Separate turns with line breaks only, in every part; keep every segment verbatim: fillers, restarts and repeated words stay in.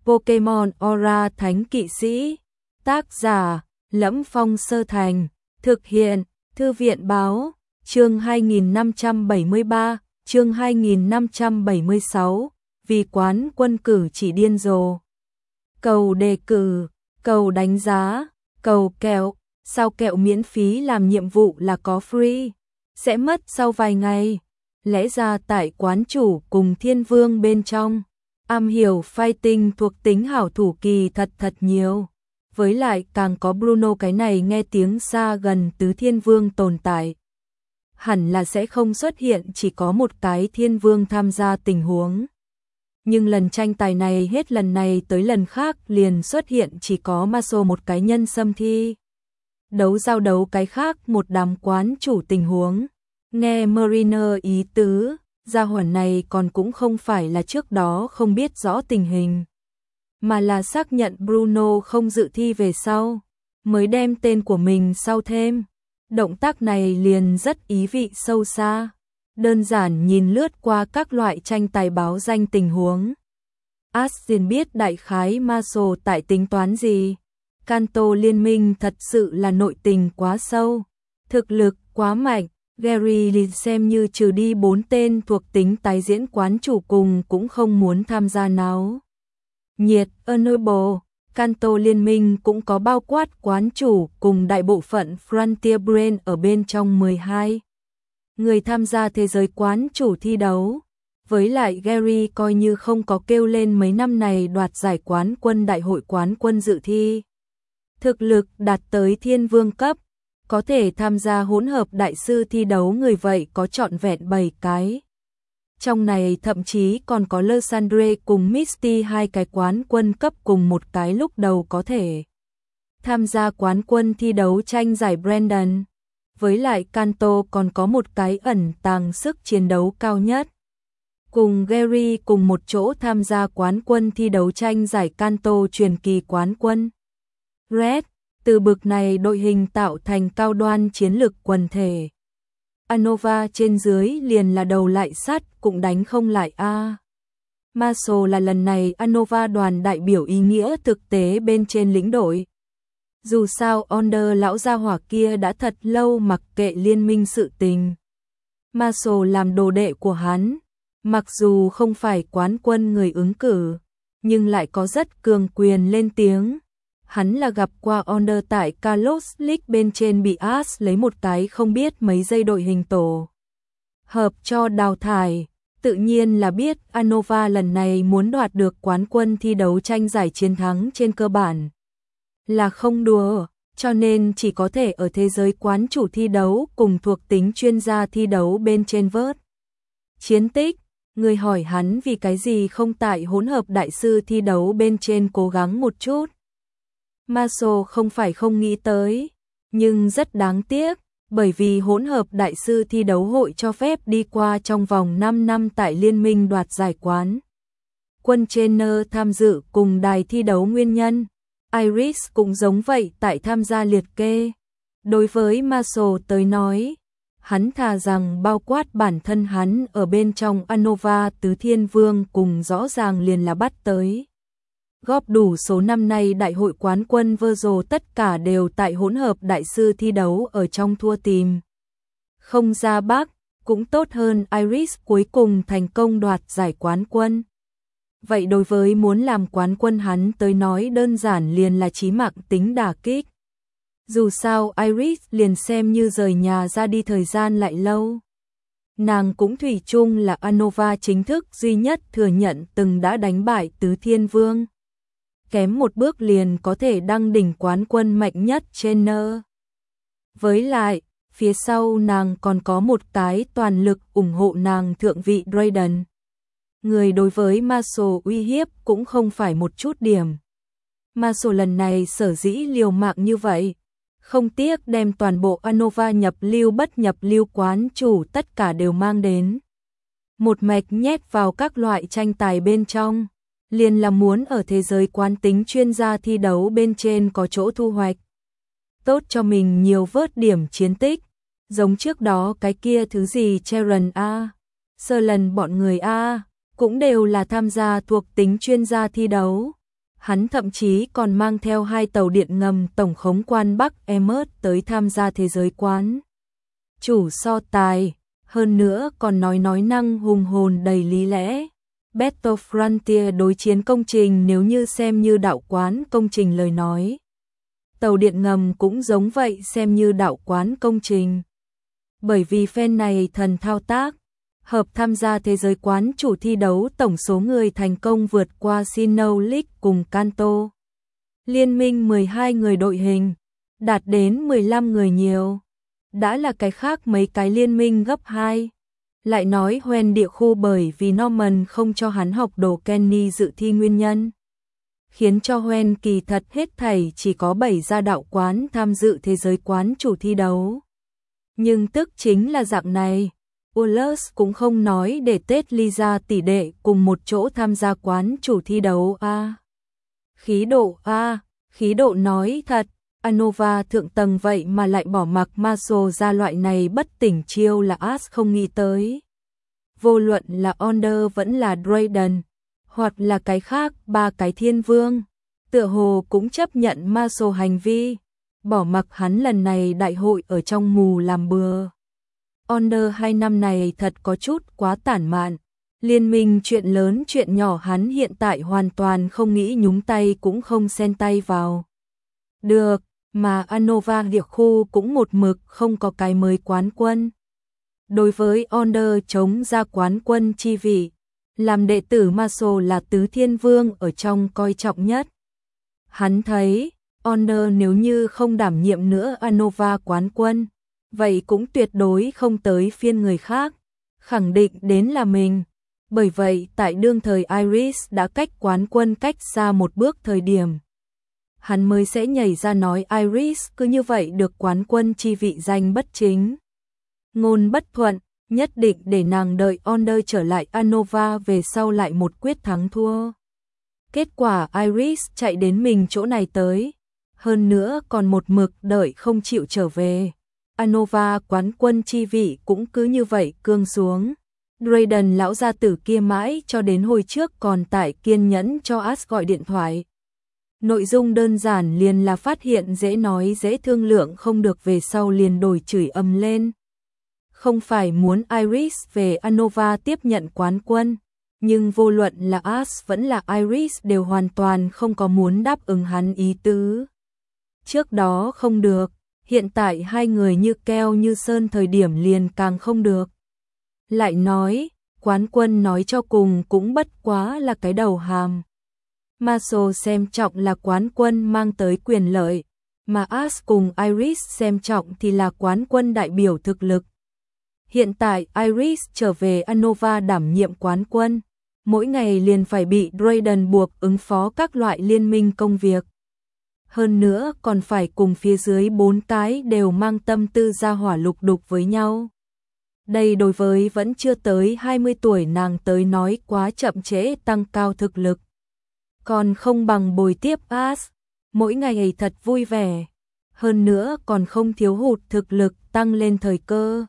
Pokemon Aura Thánh Kỵ Sĩ. Tác giả: Lẫm Phong Sơ Thành. Thực hiện: Thư viện báo. Chương hai nghìn năm trăm bảy mươi ba, chương hai nghìn năm trăm bảy mươi sáu. Vì quán quân cử chỉ điên rồ. Cầu đề cử, cầu đánh giá, cầu kẹo. Sao kẹo miễn phí làm nhiệm vụ là có free? Sẽ mất sau vài ngày. Lẽ ra tại quán chủ cùng Thiên Vương bên trong, am hiểu fighting thuộc tính hảo thủ kỳ thật thật nhiều. Với lại càng có Bruno cái này nghe tiếng xa gần tứ Thiên Vương tồn tại, hẳn là sẽ không xuất hiện chỉ có một cái Thiên Vương tham gia tình huống. Nhưng lần tranh tài này hết lần này tới lần khác liền xuất hiện chỉ có Maso một cái nhân xâm thi. Đấu giao đấu cái khác một đám quán chủ tình huống. Nghe Mariner ý tứ, gia hỏa này còn cũng không phải là trước đó không biết rõ tình hình, mà là xác nhận Bruno không dự thi về sau, mới đem tên của mình sau thêm. Động tác này liền rất ý vị sâu xa. Đơn giản nhìn lướt qua các loại tranh tài báo danh tình huống, Aston biết đại khái Marshall tại tính toán gì. Kanto liên minh thật sự là nội tình quá sâu, thực lực quá mạnh. Gary Lee xem như trừ đi bốn tên thuộc tính tái diễn quán chủ cùng cũng không muốn tham gia náo nhiệt. Honorable Kanto liên minh cũng có bao quát quán chủ cùng đại bộ phận Frontier Brand ở bên trong mười hai người tham gia thế giới quán chủ thi đấu. Với lại Gary coi như không có kêu lên mấy năm này đoạt giải quán quân đại hội quán quân dự thi. Thực lực đạt tới Thiên Vương cấp, có thể tham gia hỗn hợp đại sư thi đấu người vậy có trọn vẹn bảy cái. Trong này thậm chí còn có Lysandre cùng Misty hai cái quán quân cấp cùng một cái lúc đầu có thể tham gia quán quân thi đấu tranh giải Brandon. Với lại Kanto còn có một cái ẩn tàng sức chiến đấu cao nhất, cùng Gary cùng một chỗ tham gia quán quân thi đấu tranh giải Kanto truyền kỳ quán quân. Red, từ bực này đội hình tạo thành cao đoan chiến lực quần thể. Anova trên dưới liền là đầu lại sắt cũng đánh không lại a. À. Marshall là lần này Anova đoàn đại biểu ý nghĩa thực tế bên trên lĩnh đội. Dù sao Onder lão gia hỏa kia đã thật lâu mặc kệ liên minh sự tình. Marshall làm đồ đệ của hắn, mặc dù không phải quán quân người ứng cử, nhưng lại có rất cường quyền lên tiếng. Hắn là gặp qua Onder tại Carlos League bên trên bị As lấy một cái không biết mấy giây đội hình tổ hợp cho đào thải. Tự nhiên là biết Anova lần này muốn đoạt được quán quân thi đấu tranh giải chiến thắng trên cơ bản là không đùa, cho nên chỉ có thể ở thế giới quán chủ thi đấu cùng thuộc tính chuyên gia thi đấu bên trên vớt chiến tích. Người hỏi hắn vì cái gì không tại hỗn hợp đại sư thi đấu bên trên cố gắng một chút. Marshall không phải không nghĩ tới, nhưng rất đáng tiếc, bởi vì hỗn hợp đại sư thi đấu hội cho phép đi qua trong vòng năm năm tại liên minh đoạt giải quán quân trainer tham dự cùng đài thi đấu nguyên nhân. Iris cũng giống vậy tại tham gia liệt kê. Đối với Marshall tới nói, hắn thà rằng bao quát bản thân hắn ở bên trong Anova tứ Thiên Vương cùng rõ ràng liền là bắt tới. Góp đủ số năm nay đại hội quán quân Virtual tất cả đều tại hỗn hợp đại sư thi đấu ở trong thua tìm không ra Bắc, cũng tốt hơn Iris cuối cùng thành công đoạt giải quán quân. Vậy đối với muốn làm quán quân hắn tới nói đơn giản liền là chí mạng tính đả kích. Dù sao Iris liền xem như rời nhà ra đi thời gian lại lâu, nàng cũng thủy chung là Anova chính thức duy nhất thừa nhận từng đã đánh bại tứ Thiên Vương. Kém một bước liền có thể đăng đỉnh quán quân mạnh nhất trên nơ. Với lại, phía sau nàng còn có một cái toàn lực ủng hộ nàng thượng vị Drayden. Người đối với Marshall uy hiếp cũng không phải một chút điểm. Marshall lần này sở dĩ liều mạng như vậy, không tiếc đem toàn bộ Anova nhập lưu bất nhập lưu quán chủ tất cả đều mang đến. Một mạch nhét vào các loại tranh tài bên trong, liền là muốn ở thế giới quán tính chuyên gia thi đấu bên trên có chỗ thu hoạch. Tốt cho mình nhiều vớt điểm chiến tích, giống trước đó cái kia thứ gì Sharon A, Sơ lần bọn người A, cũng đều là tham gia thuộc tính chuyên gia thi đấu. Hắn thậm chí còn mang theo hai tàu điện ngầm tổng khống quan Bắc Emmet tới tham gia thế giới quán chủ so tài, hơn nữa còn nói nói năng hùng hồn đầy lý lẽ. Battle Frontier đối chiến công trình nếu như xem như đạo quán công trình lời nói. Tàu điện ngầm cũng giống vậy xem như đạo quán công trình. Bởi vì fan này thần thao tác, hợp tham gia thế giới quán chủ thi đấu tổng số người thành công vượt qua Sinnoh League cùng Kanto. Liên minh mười hai người đội hình, đạt đến mười lăm người nhiều. Đã là cái khác mấy cái liên minh gấp hai. Lại nói Hoen địa khu bởi vì Norman không cho hắn học đồ Kenny dự thi nguyên nhân. Khiến cho Hoen kỳ thật hết thảy chỉ có bảy gia đạo quán tham dự thế giới quán chủ thi đấu. Nhưng tức chính là dạng này, Ullus cũng không nói để Tết Lisa tỷ đệ cùng một chỗ tham gia quán chủ thi đấu a. À, khí độ a, à, khí độ nói thật, Anova thượng tầng vậy mà lại bỏ mặc Marshall ra loại này bất tỉnh chiêu là As không nghĩ tới. Vô luận là Onder vẫn là Drayden, hoặc là cái khác ba cái thiên vương, tựa hồ cũng chấp nhận Marshall hành vi, bỏ mặc hắn lần này đại hội ở trong mù làm bừa. Onder hai năm này thật có chút quá tản mạn, liên minh chuyện lớn chuyện nhỏ hắn hiện tại hoàn toàn không nghĩ nhúng tay cũng không xen tay vào. Được, mà Anova địa khu cũng một mực không có cái mới quán quân. Đối với Onder chống ra quán quân chi vị, làm đệ tử Marshall là tứ thiên vương ở trong coi trọng nhất. Hắn thấy, Onder nếu như không đảm nhiệm nữa Anova quán quân, vậy cũng tuyệt đối không tới phiên người khác, khẳng định đến là mình. Bởi vậy tại đương thời Iris đã cách quán quân cách xa một bước thời điểm, hắn mới sẽ nhảy ra nói Iris cứ như vậy được quán quân chi vị danh bất chính. Ngôn bất thuận, nhất định để nàng đợi Onder trở lại Anova về sau lại một quyết thắng thua. Kết quả Iris chạy đến mình chỗ này tới, hơn nữa còn một mực đợi không chịu trở về. Anova quán quân chi vị cũng cứ như vậy cương xuống. Drayden lão gia tử kia mãi cho đến hồi trước còn tại kiên nhẫn cho As gọi điện thoại. Nội dung đơn giản liền là phát hiện dễ nói dễ thương lượng không được về sau liền đổi chửi ầm lên. Không phải muốn Iris về Anova tiếp nhận quán quân, nhưng vô luận là As vẫn là Iris đều hoàn toàn không có muốn đáp ứng hắn ý tứ. Trước đó không được, hiện tại hai người như keo như sơn thời điểm liền càng không được. Lại nói, quán quân nói cho cùng cũng bất quá là cái đầu hàm. Marshall xem trọng là quán quân mang tới quyền lợi, mà As cùng Iris xem trọng thì là quán quân đại biểu thực lực. Hiện tại Iris trở về Anova đảm nhiệm quán quân, mỗi ngày liền phải bị Drayden buộc ứng phó các loại liên minh công việc. Hơn nữa còn phải cùng phía dưới bốn cái đều mang tâm tư ra hỏa lục đục với nhau. Đây đối với vẫn chưa tới hai mươi tuổi nàng tới nói quá chậm trễ tăng cao thực lực. Còn không bằng bồi tiếp As, mỗi ngày thật vui vẻ. Hơn nữa còn không thiếu hụt thực lực tăng lên thời cơ.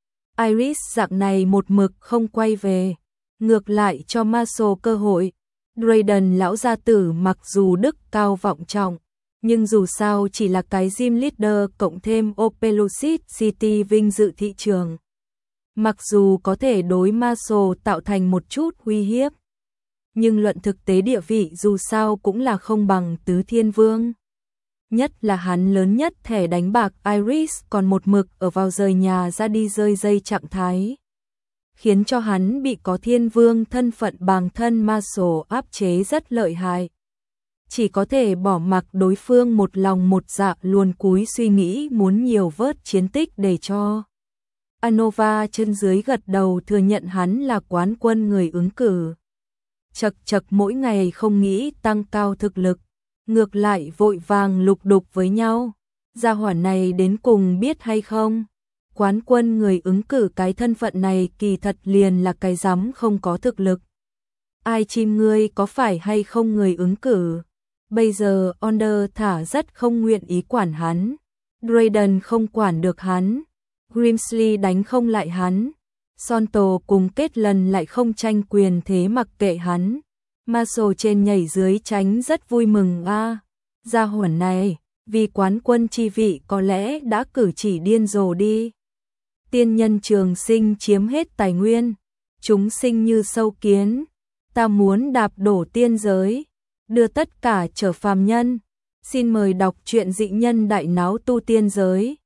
Iris dạng này một mực không quay về, ngược lại cho Marshall cơ hội. Drayden lão gia tử mặc dù đức cao vọng trọng, nhưng dù sao chỉ là cái gym leader cộng thêm Opelousas City vinh dự thị trường. Mặc dù có thể đối Marshall tạo thành một chút uy hiếp, nhưng luận thực tế địa vị dù sao cũng là không bằng tứ thiên vương. Nhất là hắn lớn nhất thẻ đánh bạc Iris còn một mực ở vào rời nhà ra đi rơi dây trạng thái, khiến cho hắn bị có thiên vương thân phận bằng thân Marshall áp chế rất lợi hại. Chỉ có thể bỏ mặc đối phương một lòng một dạ luồn cúi suy nghĩ muốn nhiều vớt chiến tích để cho Anova chân dưới gật đầu thừa nhận hắn là quán quân người ứng cử. Chật chật mỗi ngày không nghĩ tăng cao thực lực, ngược lại vội vàng lục đục với nhau. Gia hỏa này đến cùng biết hay không? Quán quân người ứng cử cái thân phận này kỳ thật liền là cái rắm không có thực lực. Ai chim ngươi có phải hay không người ứng cử? Bây giờ Onder thả rất không nguyện ý quản hắn. Drayden không quản được hắn. Grimsley đánh không lại hắn. Sonto cùng Kết lần lại không tranh quyền thế mặc kệ hắn. Ma sồ trên nhảy dưới tránh rất vui mừng a. Gia hỏa này, vì quán quân chi vị có lẽ đã cử chỉ điên rồ đi. Tiên nhân trường sinh chiếm hết tài nguyên, chúng sinh như sâu kiến, ta muốn đạp đổ tiên giới, đưa tất cả trở phàm nhân. Xin mời đọc truyện Dị Nhân Đại Náo Tu Tiên Giới.